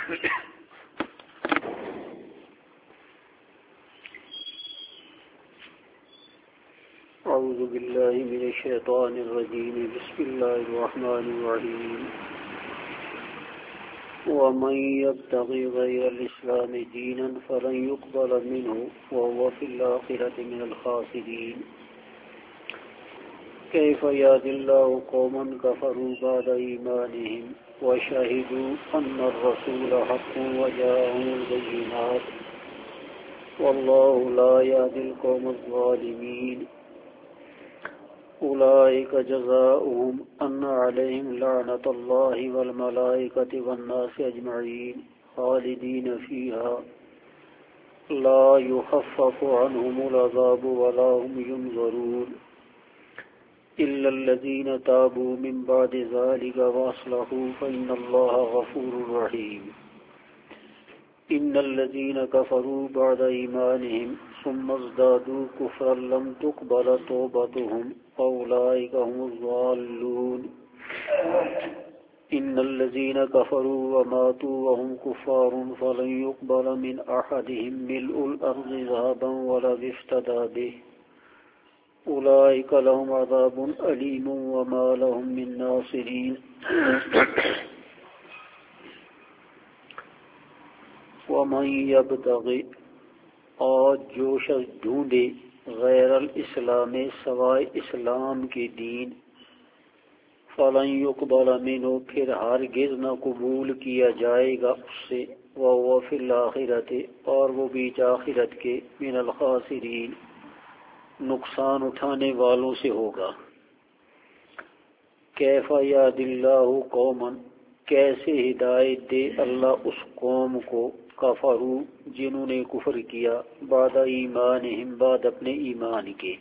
أعوذ بالله من الشيطان الرجيم بسم الله الرحمن الرحيم ومن يبتغي غير الإسلام دينا فلن يقبل منه وهو في الآخرة من الخاسرين كيف يهدي الله قوما كفروا بعد إيمانهم وشهدوا أن الرسول حق وجاءهم البينات والله لا يهدي القوم الظالمين أولئك جزاؤهم أن عليهم لعنة الله والملائكة والناس أجمعين خالدين فيها لا يخفف عنهم العذاب ولا هم ينظرون إلا الذين تابوا من بعد ذلك وأصلحوا فإن الله غفور رحيم إن الذين كفروا بعد إيمانهم ثم ازدادوا كفرا لم تقبل توبتهم أولئك هم الضالون إن الذين كفروا وماتوا وهم كفار فلن يقبل من أحدهم ملء الأرض ذهبا ولا افتدى به أولئك لهم عذاب أليم وما لهم من ناصرين ومن يبتغي اور جو شخص ڈھونڈے غیر الاسلام سوائے اسلام کے دین فلن يقبل منه پھر ہرگز نہ قبول کیا جائے گا اس سے وهو فی الآخرۃ اور وہ بیچ آخرت کے من الخاسرین نقصان اٹھانے والوں سے ہوگا کیف یهدی اللہ قوما کیسے ہدایت دے اللہ اس قوم کو کفروا جنہوں نے کفر کیا بعد ایمانہم بعد اپنے ایمان کے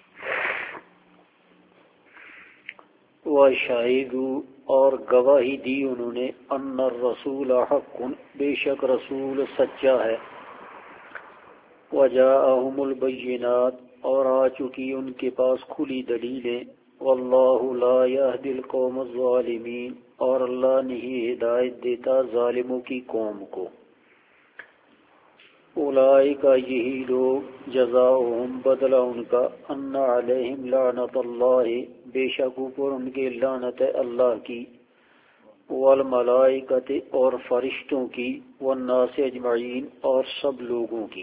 وشہدوا اور گواہی دی انہوں نے ان الرسول حق بے شک رسول سچا ہے وجاءہم البینات اور آ چکی ان کے پاس کھلی دلیلیں واللہ لا یہدی القوم الظالمین اور اللہ نہیں ہدایت دیتا ظالموں کی قوم کو اولئک یہی لوگ جزاؤہم بدلہ ان کا ان علیہم لعنت اللہ بے شک اوپر ان کے لعنت اللہ کی والملائکۃ اور فرشتوں کی والناس اجمعین اور سب لوگوں کی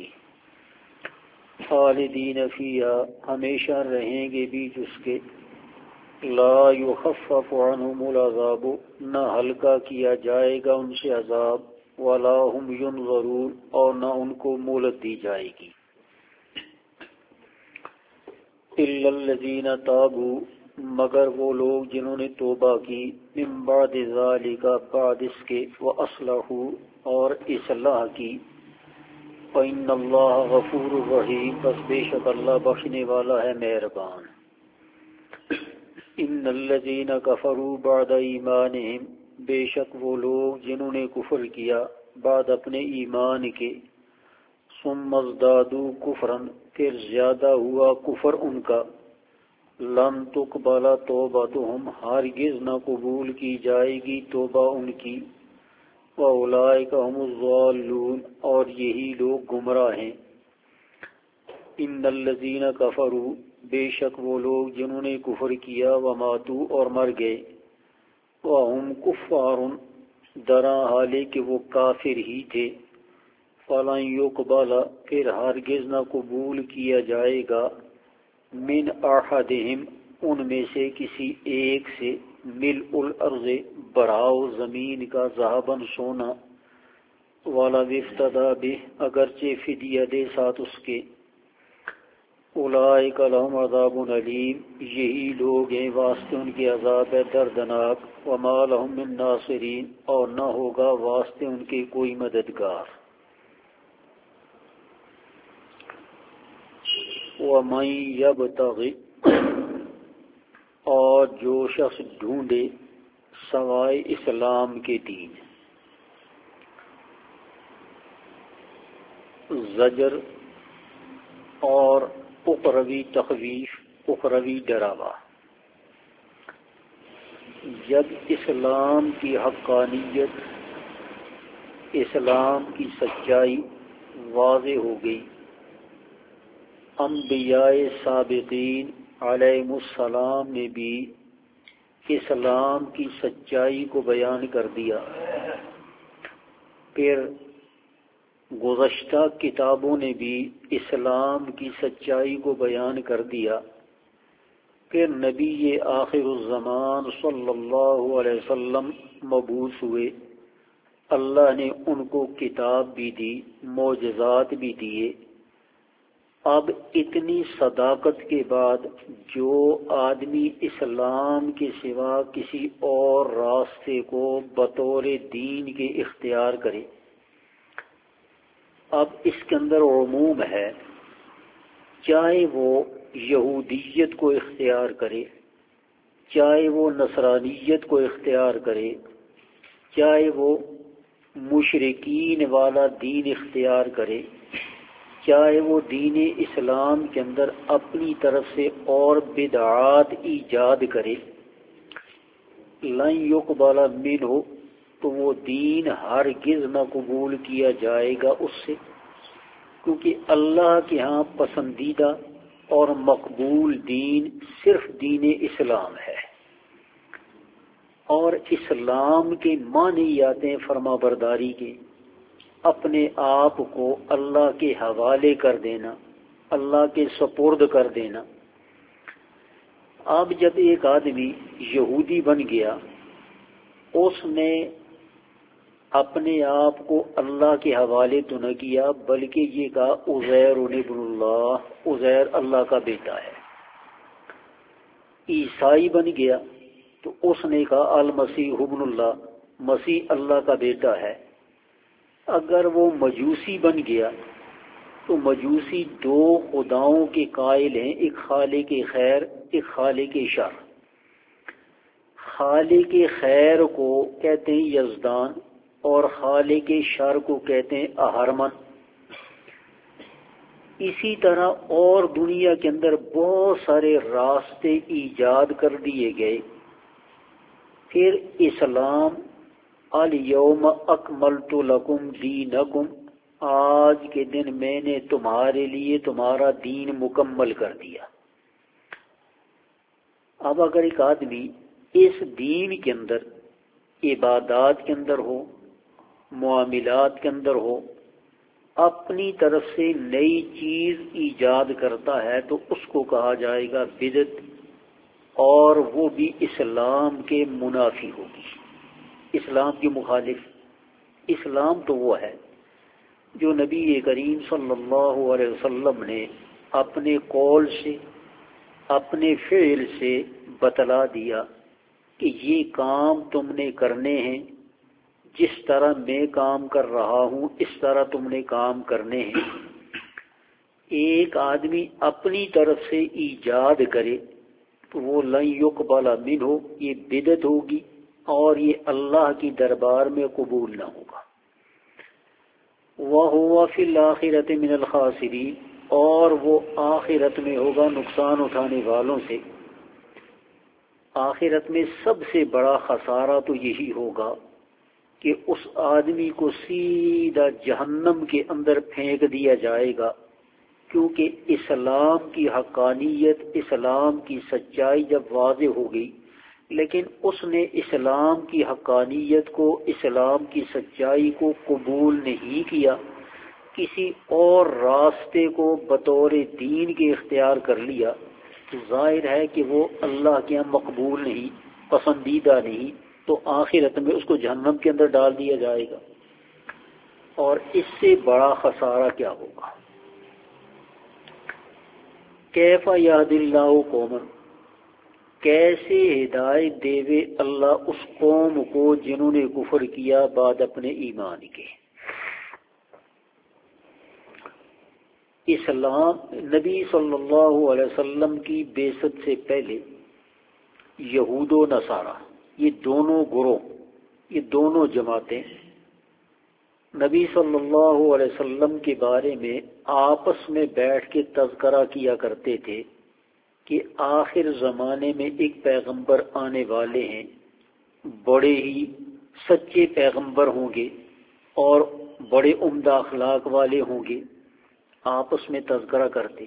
خالدین فیہا ہمیشہ رہیں گے بیچ اس کے لا یخفف عنہم العذاب نہ ہلکا کیا جائے گا ان سے عذاب ولا هم ينظرون اور نہ ان کو مہلت دی جائے گی الا الذين تابوا مگر وہ لوگ جنہوں نے توبہ کی من بعد ذلك بعد اس کے واصلحوا اور اصلاح کی فإن اللہ غفور رحیم بس بے شک اللہ بخشنے والا ہے مہربان ان الذين كفروا بعد ایمانہم بے شک وہ لوگ جنہوں نے کفر کیا بعد اپنے ایمان کے ثم ازدادوا کفرا پھر زیادہ ہوا کفر ان کا لم تقبل توبتہم ہرگز نہ قبول کی جائے گی توبہ ان کی واولئک هم الضالون اور یہی لوگ گمراہ ہیں ان الذین کفروا بے شک وہ لوگ جنہوں نے کفر کیا وماتوا اور مر گئے وَهُمْ كُفَّارٌ دراں حالے کہ وہ کافر ہی تھے فَلَنْ يُقْبَلَ پھر ہرگز نہ قبول کیا جائے گا من احدہم ان میں سے کسی ایک سے ملء الارض بڑھاؤ زمین کا ذهباً سونا وَلَوِ افْتَدَىٰ بِهِ اگرچہ فدیہ دے ساتھ اس کے اولئک لہم عذاب علیم یہی لوگ ہیں واسطے ان کے عذاب ہے دردناک وما لہم من ناصرین اور نہ ہوگا واسطے ان کے کوئی مددگار ومن یبتغی اور جو شخص ڈھونڈے سوائے اسلام کے دین زجر اور اخروی تخویف اخروی ڈراوا جب اسلام کی حقانیت اسلام کی سچائی واضح ہو گئی۔ انبیاء سابقین علیہم السلام نے بھی اسلام کی سچائی کو بیان کر دیا، پھر گزشتہ کتابوں نے بھی اسلام کی سچائی کو بیان کر دیا، پھر نبی آخر الزمان صلی اللہ علیہ وسلم مبعوث ہوئے، اللہ نے ان کو کتاب بھی دی، معجزات بھی دیے۔ اب اتنی صداقت کے بعد جو آدمی اسلام کے سوا کسی اور راستے کو بطور دین کے اختیار کرے، اب اس کے اندر عموم ہے، چاہے وہ یہودیت کو اختیار کرے، چاہے وہ نصرانیت کو اختیار کرے، چاہے وہ مشرکین والا دین اختیار کرے، چاہے وہ دین اسلام کے اندر اپنی طرف سے اور بدعات ایجاد کرے، لن یقبل منہ، تو وہ دین ہرگز نہ قبول کیا جائے گا اس سے، کیونکہ اللہ کے ہاں پسندیدہ اور مقبول دین صرف دین اسلام ہے، اور اسلام کے معنی آتے ہیں فرما برداری کے، اپنے آپ کو اللہ کے حوالے کر دینا، اللہ کے سپرد کر دینا۔ اب جب ایک آدمی یہودی بن گیا، اس نے اپنے آپ کو اللہ کے حوالے تو نہ کیا، بلکہ یہ کہا عزیر ابن اللہ، عزیر اللہ کا بیٹا ہے۔ عیسائی بن گیا تو اس نے کہا المسیح ابن اللہ، مسیح اللہ کا بیٹا ہے۔ اگر وہ مجوسی بن گیا تو مجوسی دو خداؤں کے قائل ہیں، ایک خالق خیر، ایک خالق شر۔ خالق خیر کو کہتے ہیں یزدان اور خالق شر کو کہتے ہیں اہرمن۔ اسی طرح اور دنیا کے اندر بہت سارے راستے ایجاد کر دیے گئے۔ پھر اسلام الیوم اکملت لکم دینکم، آج کے دن میں نے تمہارے لیے تمہارا دین مکمل کر دیا۔ اب اگر ایک آدمی اس دین کے اندر عبادات کے اندر ہو، معاملات کے اندر ہو، اپنی طرف سے نئی چیز ایجاد کرتا ہے تو اس کو کہا جائے گا بدعت، اور وہ بھی اسلام کے منافی ہوگی، اسلام کی مخالف۔ اسلام تو وہ ہے جو نبی کریم صلی اللہ علیہ وسلم نے اپنے قول سے، اپنے فعل سے بتلا دیا کہ یہ کام تم نے کرنے ہیں، جس طرح میں کام کر رہا ہوں اس طرح تم نے کام کرنے ہیں۔ ایک آدمی اپنی طرف سے ایجاد کرے تو وہ لن یقبل منہ، یہ بدعت ہوگی اور یہ اللہ کی دربار میں قبول نہ ہوگا۔ وَهُوَ فِي الْآخِرَةِ مِنَ الْخَاسِرِينَ، اور وہ آخرت میں ہوگا نقصان اٹھانے والوں سے۔ آخرت میں سب سے بڑا خسارہ تو یہی ہوگا کہ اس آدمی کو سیدھا جہنم کے اندر پھینک دیا جائے گا، کیونکہ اسلام کی حقانیت، اسلام کی سچائی جب واضح ہو گئی، لیکن اس نے اسلام کی حقانیت کو، اسلام کی سچائی کو قبول نہیں کیا، کسی اور راستے کو بطور دین کے اختیار کر لیا، تو ظاہر ہے کہ وہ اللہ کے یہاں مقبول نہیں، پسندیدہ نہیں، تو آخرت میں اس کو جہنم کے اندر ڈال دیا جائے گا۔ اور اس سے بڑا خسارہ کیا ہوگا؟ کیف یہد اللہ قوما، کیسے ہدایت دے اللہ اس قوم کو جنہوں نے کفر کیا بعد اپنے ایمان کے۔ اسلام نبی صلی اللہ علیہ وسلم کی بعثت سے پہلے یہود و نصارہ، یہ دونوں گروہ، یہ دونوں جماعتیں نبی صلی اللہ علیہ وسلم کے بارے میں آپس میں بیٹھ کے تذکرہ کیا کرتے تھے کہ آخر زمانے میں ایک پیغمبر آنے والے ہیں، بڑے ہی سچے پیغمبر ہوں گے، اور بڑے عمدہ اخلاق والے ہوں گے، آپس میں تذکرہ کرتے،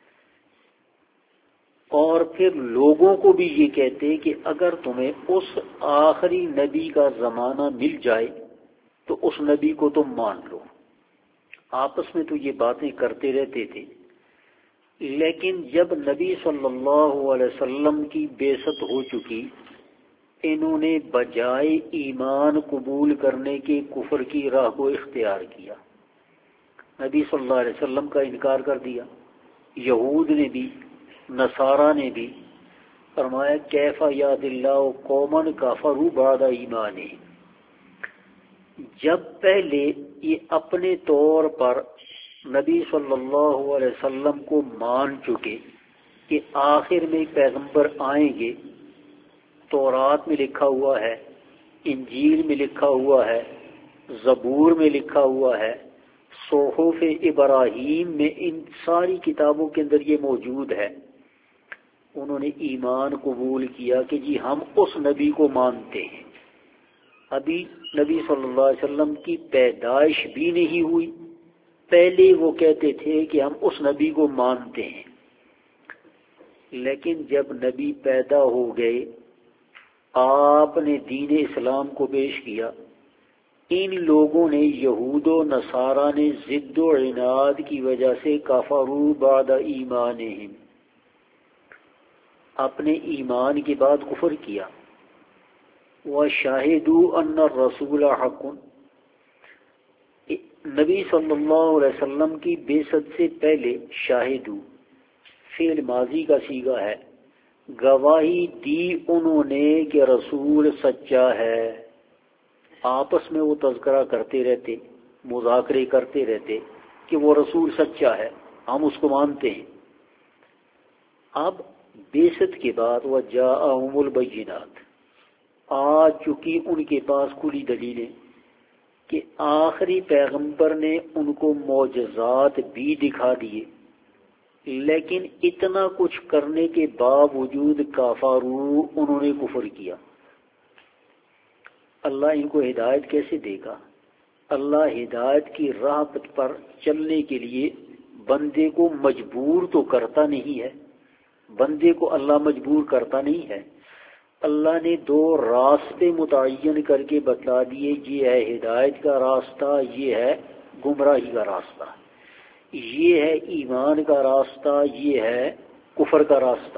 اور پھر لوگوں کو بھی یہ کہتے کہ اگر تمہیں اس آخری نبی کا زمانہ مل جائے تو اس نبی کو تم مان لو۔ آپس میں تو یہ باتیں کرتے رہتے تھے، لیکن جب نبی صلی اللہ علیہ وسلم کی بعثت ہو چکی، انہوں نے بجائے ایمان قبول کرنے کے کفر کی راہ کو اختیار کیا، نبی صلی اللہ علیہ وسلم کا انکار کر دیا۔ یہود نے بھی، نصارہ نے بھی فرمایا کیف یہد اللہ قوما کفروا بعد ایمانہم، جب پہلے یہ اپنے طور پر نبی صلی اللہ علیہ وسلم کو مان چکے کہ آخر میں پیغمبر آئیں گے، تورات میں لکھا ہوا ہے، انجیل میں لکھا ہوا ہے، زبور میں لکھا ہوا ہے، صحف ابراہیم میں، ان ساری کتابوں کے اندر یہ موجود ہے، انہوں نے ایمان قبول کیا کہ جی ہم اس نبی کو مانتے ہیں۔ ابھی نبی صلی اللہ علیہ وسلم کی پیدائش بھی نہیں ہوئی، پہلے وہ کہتے تھے کہ ہم اس نبی کو مانتے ہیں، لیکن جب نبی پیدا ہو گئے، آپ نے دین اسلام کو پیش کیا، ان لوگوں نے، یہود و نصارہ نے ضد و عناد کی وجہ سے کفروا بعد ایمانہم، اپنے ایمان کے بعد کفر کیا۔ وَشَهِدُوا أَنَّ الرَّسُولَ حَقٌّ، نبی صلی اللہ علیہ وسلم کی بعثت سے پہلے شاہدو فعل ماضی کا صیغہ ہے، گواہی دی انہوں نے کہ رسول سچا ہے۔ آپس میں وہ تذکرہ کرتے رہتے، مذاکرے کرتے رہتے کہ وہ رسول سچا ہے، ہم اس کو مانتے ہیں۔ اب بعثت کے بعد وَجَاءَهُمُ الْبَيِّنَاتُ، آ چکی ان کے پاس کھلی دلیلیں کہ آخری پیغمبر نے ان کو معجزات بھی دکھا دیے، لیکن اتنا کچھ کرنے کے باوجود کفروا، انہوں نے کفر کیا۔ اللہ ان کو ہدایت کیسے دے گا؟ اللہ ہدایت کی راہ پر چلنے کے لیے بندے کو مجبور تو کرتا نہیں ہے، بندے کو اللہ مجبور کرتا نہیں ہے۔ اللہ نے دو راستے متعین کر کے بتلا دیے، یہ ہے ہدایت کا راستہ، یہ ہے گمراہی کا راستہ، یہ ہے ایمان کا راستہ، یہ ہے کفر کا راستہ۔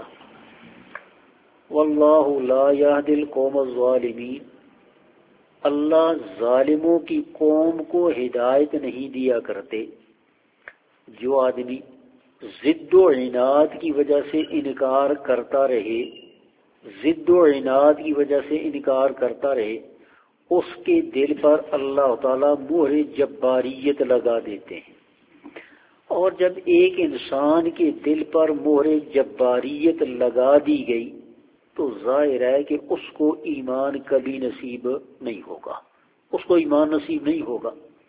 واللہ لا یہدی القوم الظالمین، اللہ ظالموں کی قوم کو ہدایت نہیں دیا کرتے۔ جو آدمی ضد و عناد کی وجہ سے انکار کرتا رہے، ضد و عناد کی وجہ سے انکار کرتا رہے، اس کے دل پر اللہ تعالیٰ مہر جباریت لگا دیتے ہیں، اور جب ایک انسان کے دل پر مہر جباریت لگا دی گئی تو ظاہر ہے کہ اس کو ایمان کبھی نصیب نہیں ہوگا، اس کو ایمان نصیب نہیں ہوگا۔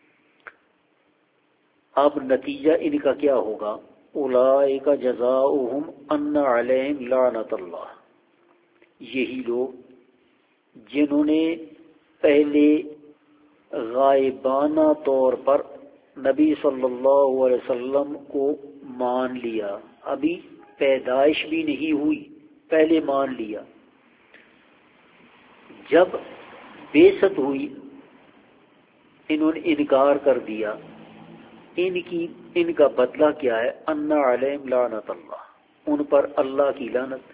اب نتیجہ ان کا کیا ہوگا؟ اولئک جزاؤہم ان علیہم لعنت اللہ، یہی لوگ جنہوں نے پہلے غائبانہ طور پر نبی صلی اللہ علیہ وسلم کو مان لیا، ابھی پیدائش بھی نہیں ہوئی، پہلے مان لیا، جب بعثت ہوئی انہوں نے انکار کر دیا، ان کا بدلہ کیا ہے؟ ان علیہم لعنت اللہ، ان پر اللہ کی لعنت۔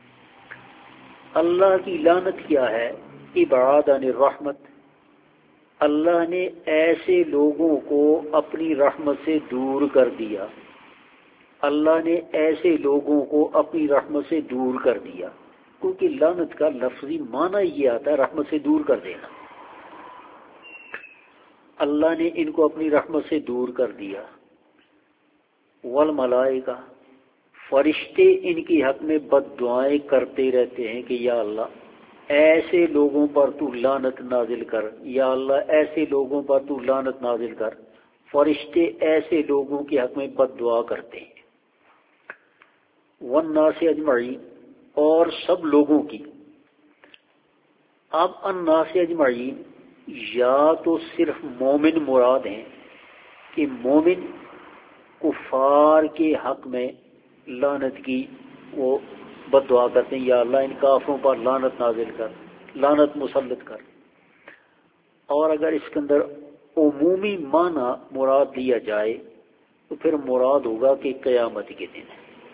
اللہ کی لعنت کیا ہے؟ ابعاد عن الرحمت، اللہ نے ایسے لوگوں کو اپنی رحمت سے دور کر دیا، اللہ نے ایسے لوگوں کو اپنی رحمت سے دور کر دیا، کیونکہ لعنت کا لفظی معنی یہ آتا ہے رحمت سے دور کر دینا۔ اللہ نے ان کو اپنی رحمت سے دور کر دیا۔ والملائکہ، فرشتے ان کی حق میں بد دعائیں کرتے رہتے ہیں کہ یا اللہ ایسے لوگوں پر تو لعنت نازل کر، یا اللہ ایسے لوگوں پر تو لعنت نازل کر۔ فرشتے ایسے لوگوں کے حق میں بد دعا کرتے ہیں۔ والناس اجمعین، اور سب لوگوں کی۔ اب الناس اجمعین یا تو صرف مومن مراد ہیں کہ مومن کفار کے حق میں لعنت کی وہ بد دعا کرتے ہیں، یا اللہ ان کافروں پر لعنت نازل کر، لعنت مسلط کر. اور اگر اس کے اندر عمومی معنی مراد لیا جائے تو پھر مراد ہوگا کہ قیامت کے دن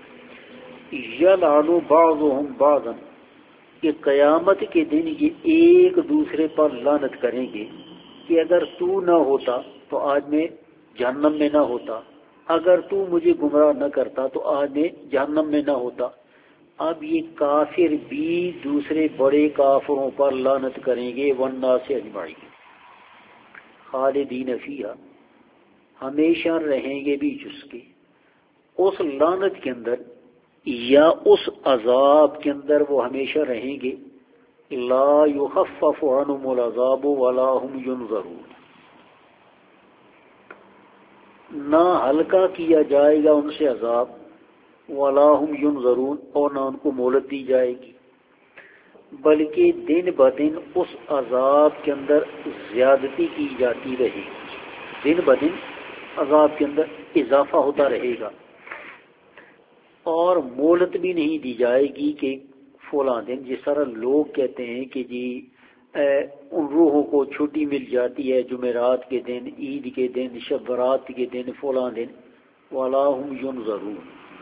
یلعن بعضهم بعضا، کہ قیامت کے دن یہ ایک دوسرے پر لعنت کریں گے کہ اگر تو نہ ہوتا تو آج میں جہنم میں نہ ہوتا، اگر تو مجھے گمراہ نہ کرتا تو آج میں جہنم میں نہ ہوتا. اب یہ کافر بھی دوسرے بڑے کافروں پر لعنت کریں گے، والناس اجمعین خالدین فیہا، ہمیشہ رہیں گے بھی جس کے اس لعنت کے اندر یا اس عذاب کے اندر وہ ہمیشہ رہیں گے. لا یخفف عنہم العذاب ولا هم ینظرون، نہ ہلکا کیا جائے گا ان سے عذاب، ولا هم ینظرون، اور نہ ان کو مہلت دی جائے گی، بلکہ دن بدن اس عذاب کے اندر زیادتی کی جاتی رہے گی، دن بدن عذاب کے اندر اضافہ ہوتا رہے گا، اور مہلت بھی نہیں دی جائے گی کہ فلاں دن، جس طرح لوگ کہتے ہیں کہ جی ان روحوں کو چھٹی مل جاتی ہے جمعرات کے دن، عید کے دن، شب برات کے دن، فلاں دن، ولا هم ینظرون.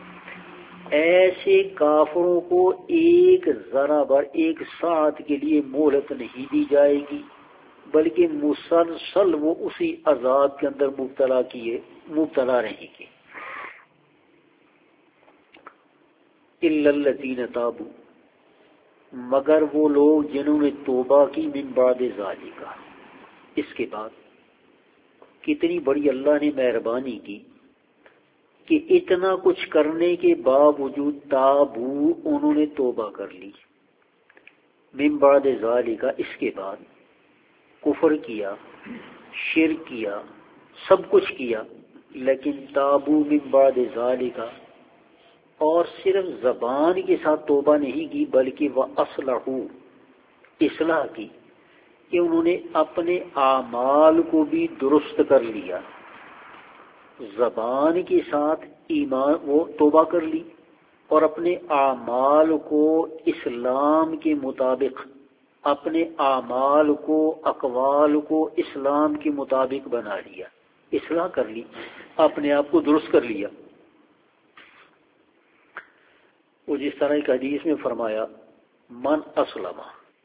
ایسے کافروں کو ایک ذرہ بھر، ایک ساعت کے لیے مہلت نہیں دی جائے گی، بلکہ مسلسل وہ اسی عذاب کے اندر مبتلا رہیں گے. الا الذین تابوا، مگر وہ لوگ جنہوں نے توبہ کی، من بعد ذالک، اس کے بعد. کتنی بڑی اللہ نے مہربانی کی کہ اتنا کچھ کرنے کے باوجود تابو، انہوں نے توبہ کر لی. من بعد ذالک، اس کے بعد کفر کیا، شرک کیا، سب کچھ کیا، لیکن تابو من بعد ذالک، اور صرف زبان کے ساتھ توبہ نہیں کی بلکہ وَأَصْلَحُوا، اصلاح کی، کہ انہوں نے اپنے اعمال کو بھی درست کر لیا. زبان کے ساتھ ایمان وہ توبہ کر لی، اور اپنے اعمال کو اسلام کے مطابق، اپنے اعمال کو، اقوال کو اسلام کے مطابق بنا لیا، اصلاح کر لی، اپنے آپ کو درست کر لیا. وہ جس طرح ایک حدیث میں فرمایا، من اسلم،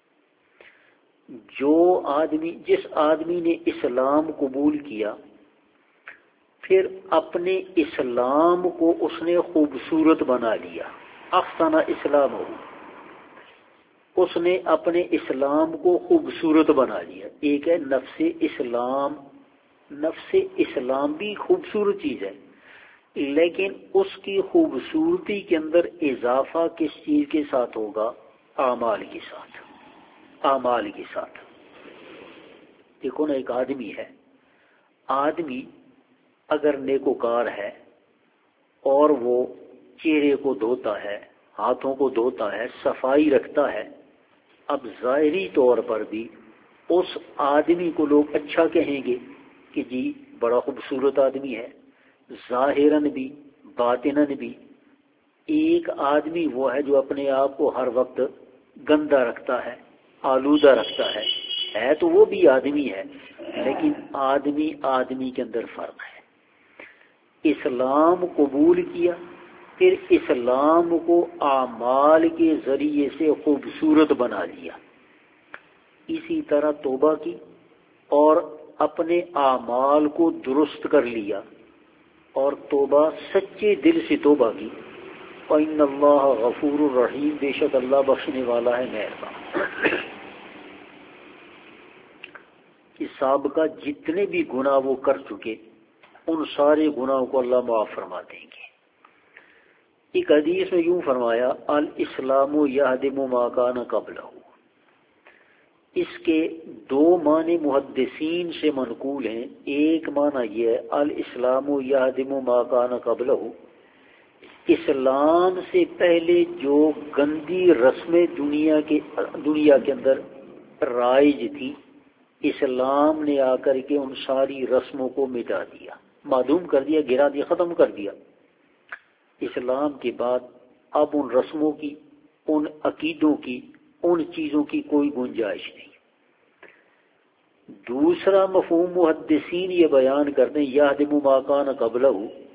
جس آدمی نے اسلام قبول کیا، پھر اپنے اسلام کو اس نے خوبصورت بنا لیا، احسن اسلام ہو، اس نے اپنے اسلام کو خوبصورت بنا لیا. ایک ہے نفس اسلام، نفس اسلام بھی خوبصورت چیز ہے، لیکن اس کی خوبصورتی کے اندر اضافہ کس چیز کے ساتھ ہوگا؟ اعمال کے ساتھ. اعمال کے ساتھ دیکھو نا، ایک آدمی ہے، آدمی اگر نیکوکار ہے اور وہ چہرے کو دھوتا ہے، ہاتھوں کو دھوتا ہے، صفائی رکھتا ہے، اب ظاہری طور پر بھی اس آدمی کو لوگ اچھا کہیں گے کہ جی بڑا خوبصورت آدمی ہے، ظاہراً بھی باطناً بھی. ایک آدمی وہ ہے جو اپنے آپ کو ہر وقت گندا رکھتا ہے، آلودہ رکھتا ہے تو وہ بھی آدمی ہے، لیکن آدمی کے اندر فرق ہے. اسلام قبول کیا، پھر اسلام کو اعمال کے ذریعے سے خوبصورت بنا لیا. اسی طرح توبہ کی اور اپنے اعمال کو درست کر لیا، اور توبہ سچے دل سے توبہ کی. وَإِنَّ اللَّهَ غَفُورٌ رَحِيمٌ، بے شک اللہ بخشنے والا ہے، مہربان. اس سابقہ جتنے بھی گناہ وہ کر چکے، ان سارے گناہوں کو اللہ معاف فرما دیں گے. ایک حدیث میں یوں فرمایا، الاسلام یہدم ما کان قبلہ. اس کے دو معنی محدثین سے منقول ہیں. ایک معنی یہ ہے، الاسلام یہدم ما کان قبلہ، اسلام سے پہلے جو گندی رسمیں دنیا کے اندر رائج تھی اسلام نے آ کر کے ان ساری رسموں کو مٹا دیا، معدوم کر دیا، گرا دیا، ختم کر دیا۔ اسلام کے بعد اب ان رسموں کی، ان عقیدوں کی، ان چیزوں کی کوئی گنجائش نہیں۔ دوسرا مفہوم محدثین یہ بیان کرتے ہیں یہدم ما کان قبلہ،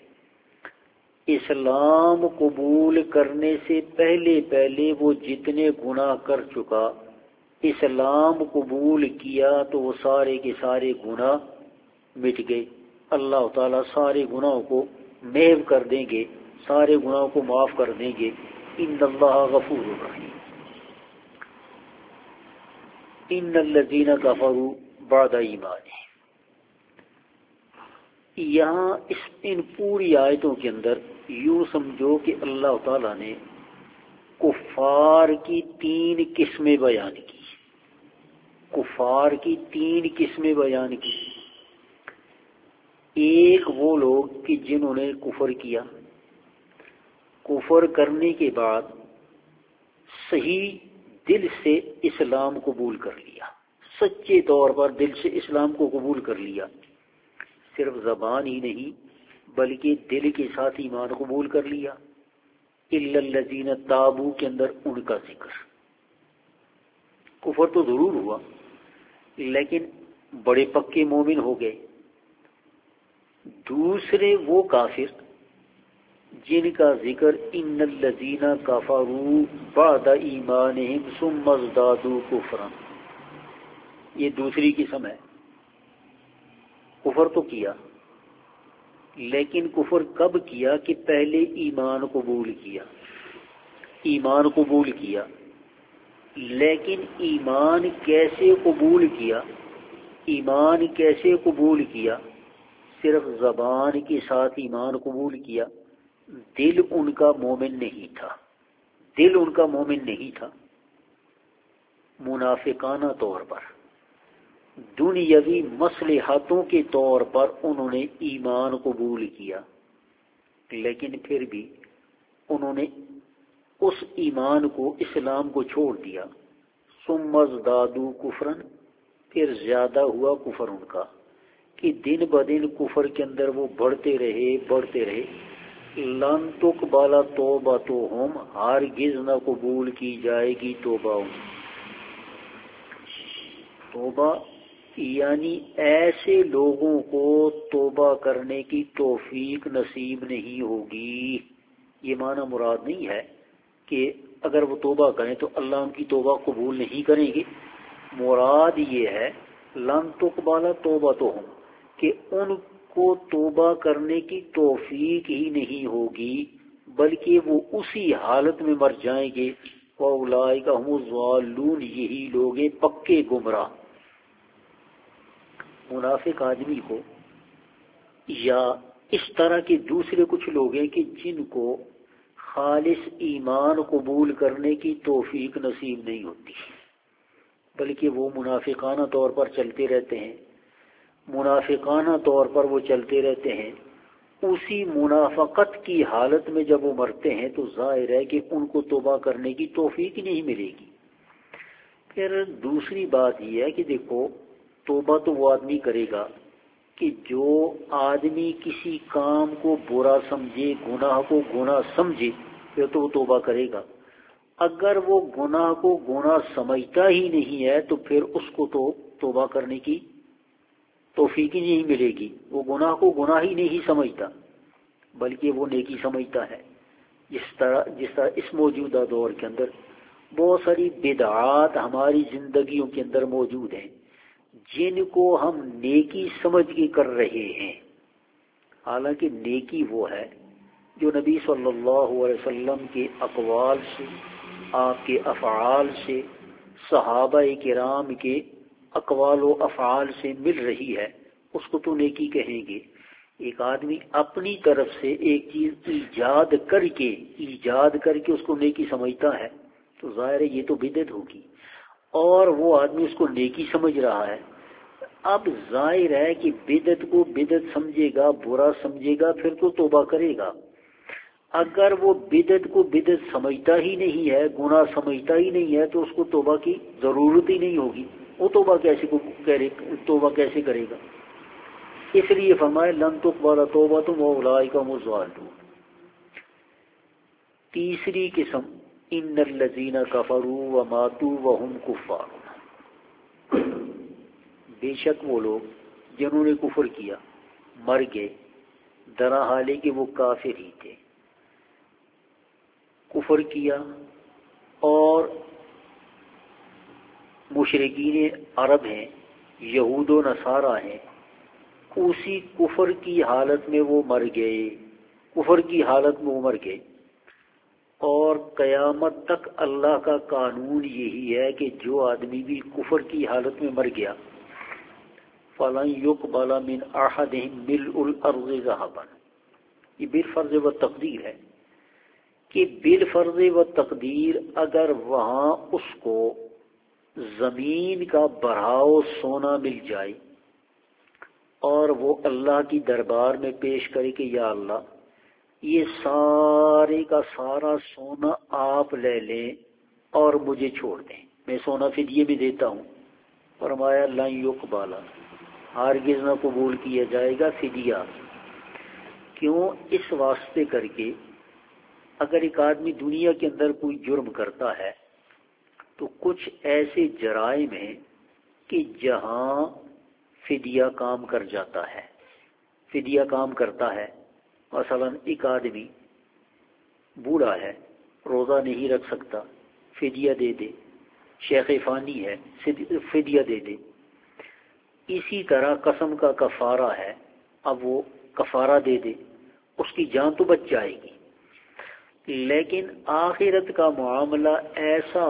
اسلام قبول کرنے سے پہلے وہ جتنے گناہ کر چکا، اسلام قبول کیا تو وہ سارے کے سارے گناہ مٹ گئے، اللہ تعالیٰ سارے گناہوں کو محو کر دیں گے، سارے گناہوں کو معاف کر دیں گے۔ ان اللہ غفور رحیم۔ ان الذین کفروا بعد ایمانہم، یہاں ان پوری آیتوں کے اندر یوں سمجھو کہ اللہ تعالیٰ نے کفار کی 3 قسمیں بیان کی، کفار کی 3 قسمیں بیان کی۔ ایک وہ لوگ کہ جنہوں نے کفر کیا، کفر کرنے کے بعد صحیح دل سے اسلام قبول کر لیا، سچے طور پر دل سے اسلام کو قبول کر لیا، صرف زبان ہی نہیں بلکہ دل کے ساتھ ایمان قبول کر لیا۔ الا الذین تابوا کے اندر ان کا ذکر، کفر تو ضرور ہوا لیکن بڑے پکے مومن ہو گئے۔ دوسرے وہ کافر جن کا ذکر ان الذین کفروا بعد ایمانہم ثم ازدادوا کفرا، یہ دوسری قسم ہے۔ کفر تو کیا لیکن کفر کب کیا کہ پہلے ایمان قبول کیا، ایمان قبول کیا، لیکن ایمان کیسے قبول کیا، ایمان کیسے قبول کیا؟ صرف زبان کے ساتھ ایمان قبول کیا، دل ان کا مومن نہیں تھا، دل ان کا مومن نہیں تھا، منافقانہ طور پر، دنیاوی مصلحتوں کے طور پر انہوں نے ایمان قبول کیا، لیکن پھر بھی انہوں نے اس ایمان کو، اسلام کو چھوڑ دیا۔ ثم ازدادوا کفرا، پھر زیادہ ہوا کفر ان کا کہ دن بدن کفر کے اندر وہ بڑھتے رہے۔ لن تقبل توبتہم، ہرگز نہ قبول کی جائے گی توبہ ان، توبہ یعنی ایسے لوگوں کو توبہ کرنے کی توفیق نصیب نہیں ہوگی۔ یہ معنی مراد نہیں ہے کہ اگر وہ توبہ کریں تو اللہ ان کی توبہ قبول نہیں کریں گے، مراد یہ ہے لن تقبل توبتہم کہ ان کو توبہ کرنے کی توفیق ہی نہیں ہوگی، بلکہ وہ اسی حالت میں مر جائیں گے۔ وَأُولَٰئِکَ هُمُ الضَّالُّونَ، یہی لوگ پکے گمراہ۔ منافق آدمی کو یا اس طرح کے دوسرے کچھ لوگ ہیں کہ جن کو خالص ایمان قبول کرنے کی توفیق نصیب نہیں ہوتی، بلکہ وہ منافقانہ طور پر چلتے رہتے ہیں، منافقانہ طور پر وہ چلتے رہتے ہیں۔ اسی منافقت کی حالت میں جب وہ مرتے ہیں تو ظاہر ہے کہ ان کو توبہ کرنے کی توفیق نہیں ملے گی۔ پھر دوسری بات یہ ہے کہ دیکھو، توبہ تو وہ آدمی کرے گا کہ جو آدمی کسی کام کو برا سمجھے، گناہ کو گناہ سمجھے، پھر تو وہ توبہ کرے گا۔ اگر وہ گناہ کو گناہ سمجھتا ہی نہیں ہے تو پھر اس کو تو توبہ کرنے کی توفیق ہی نہیں ملے گی۔ وہ گناہ کو گناہ ہی نہیں سمجھتا بلکہ وہ نیکی سمجھتا ہے۔ جس طرح اس موجودہ دور کے اندر بہت ساری بدعات ہماری زندگیوں کے اندر موجود ہیں جن کو ہم نیکی سمجھ کے کر رہے ہیں، حالانکہ نیکی وہ ہے جو نبی صلی اللہ علیہ وسلم کے اقوال سے، آپ کے افعال سے، صحابہ کرام کے اقوال و افعال سے مل رہی ہے، اس کو تو نیکی کہیں گے۔ ایک آدمی اپنی طرف سے ایک چیز ایجاد کر کے اس کو نیکی سمجھتا ہے تو ظاہر ہے یہ تو بدعت ہوگی، اور وہ آدمی اس کو نیکی سمجھ رہا ہے۔ اب ظاہر ہے کہ بدعت کو بدعت سمجھے گا، برا سمجھے گا، پھر تو توبہ کرے گا۔ اگر وہ بدعت کو بدعت سمجھتا ہی نہیں ہے، گناہ سمجھتا ہی نہیں ہے، تو اس کو توبہ کی ضرورت ہی نہیں ہوگی۔ وہ توبہ کیسے کرے گا؟ اس لیے فرمائے لن تقبل توبۃ واولئک هم الضالون۔ تیسری قسم ان الذین کفروا وماتوا وهم کفار، بے شک وہ لوگ جنہوں نے کفر کیا مر گئے درا حالے کہ وہ کافر ہی تھے، کفر کیا اور مشرکین عرب ہیں، یہود و نصارہ ہیں، اسی کفر کی حالت میں وہ مر گئے، کفر کی حالت میں وہ مر گئے، اور قیامت تک اللہ کا قانون یہی ہے کہ جو آدمی بھی کفر کی حالت میں مر گیا فَلَن يُقْبَلَ مِنْ أَحَدِهِمْ مِلْءُ الْأَرْضِ ذَهَبًا، یہ بالفرض و تقدیر ہے کہ بالفرض و تقدیر اگر وہاں اس کو زمین کا بڑھاؤ سونا مل جائے اور وہ اللہ کی دربار میں پیش کرے کہ یا اللہ یہ سارے کا سارا سونا آپ لے لیں اور مجھے چھوڑ دیں، میں سونا فدیے بھی دیتا ہوں، فرمایا لن یقبل، ہرگز نہ قبول کیا جائے گا فدیہ۔ کیوں؟ اس واسطے کر کے اگر ایک آدمی دنیا کے اندر کوئی جرم کرتا ہے تو کچھ ایسے جرائم ہیں کہ جہاں فدیہ کام کر جاتا ہے، فدیہ کام کرتا ہے۔ مثلا ایک آدمی بوڑھا ہے، روزہ نہیں رکھ سکتا، فدیہ دے دے، شیخ فانی ہے، فدیہ دے دے۔ اسی طرح قسم کا کفارہ ہے، اب وہ کفارہ دے دے، اس کی جان تو بچ جائے گی۔ لیکن آخرت کا معاملہ ایسا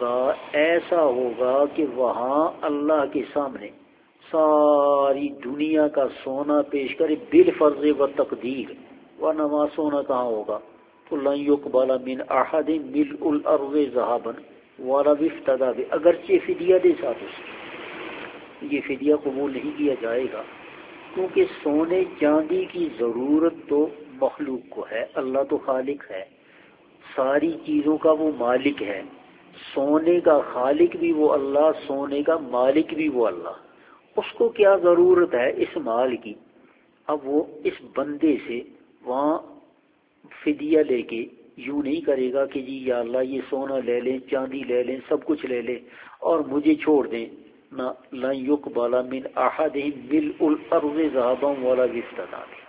ہوگا کہ وہاں اللہ کے سامنے ساری دنیا کا سونا پیش کرے بالفرض و تقدیر، ورنہ وہاں سونا کہاں ہوگا؟ تو لن يقبل من احد ملء الارض ذهبا ولو افتدى به، اگرچہ فدیہ دے ساتھ اس یہ فدیہ قبول نہیں کیا جائے گا، کیونکہ سونے چاندی کی ضرورت تو مخلوق کو ہے، اللہ تو خالق ہے، ساری چیزوں کا وہ مالک ہے، سونے کا خالق بھی وہ اللہ، سونے کا مالک بھی وہ اللہ، اس کو کیا ضرورت ہے اس مال کی؟ اب وہ اس بندے سے وہاں فدیہ لے کے یوں نہیں کرے گا کہ جی یا اللہ یہ سونا لے لیں، چاندی لے لیں، سب کچھ لے لیں اور مجھے چھوڑ دیں، نہ لن يقبل من احدهم ملء الارض ذهبا ولا افتدى به۔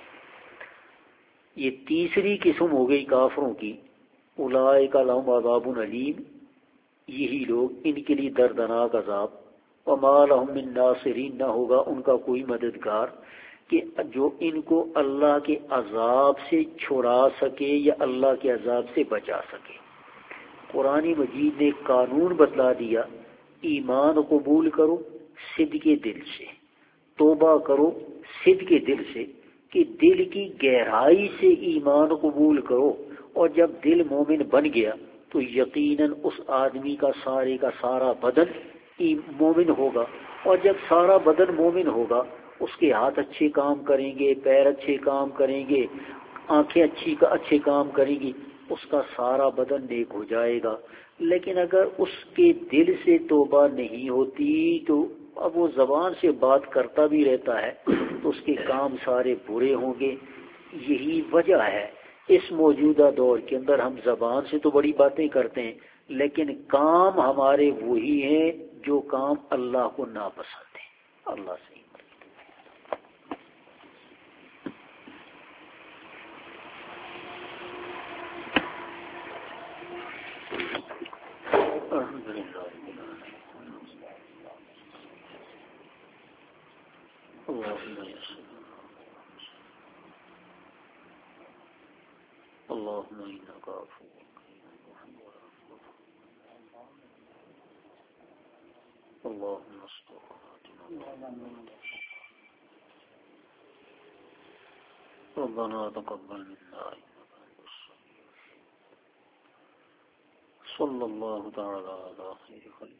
یہ تیسری قسم ہو گئی کافروں کی، اولئک لهم عذاب علیم، یہی لوگ ان کے لیے دردناک عذاب، وما لهم من ناصرین، نہ ہوگا ان کا کوئی مددگار کہ جو ان کو اللہ کے عذاب سے چھڑا سکے یا اللہ کے عذاب سے بچا سکے۔ قرآن مجید نے قانون بتلا دیا، ایمان قبول کرو صدق دل سے، توبہ کرو صدق دل سے، کہ دل کی گہرائی سے ایمان قبول کرو، اور جب دل مومن بن گیا تو یقیناً اس آدمی کا سارا بدن مومن ہوگا، اور جب سارا بدن مومن ہوگا اس کے ہاتھ اچھے کام کریں گے، پیر اچھے کام کریں گے، آنکھیں اچھے کام کریں گی، اس کا سارا بدن نیک ہو جائے گا۔ لیکن اگر اس کے دل سے توبہ نہیں ہوتی تو اب وہ زبان سے بات کرتا بھی رہتا ہے تو اس کے کام سارے برے ہوں گے۔ یہی وجہ ہے اس موجودہ دور کے اندر ہم زبان سے تو بڑی باتیں کرتے ہیں لیکن کام ہمارے وہی ہیں جو کام اللہ کو ناپسند ہیں۔ اللہ سے اللهم إنك عفو اللهم استر ربنا تقبل منا صلى الله تعالى على خير خلق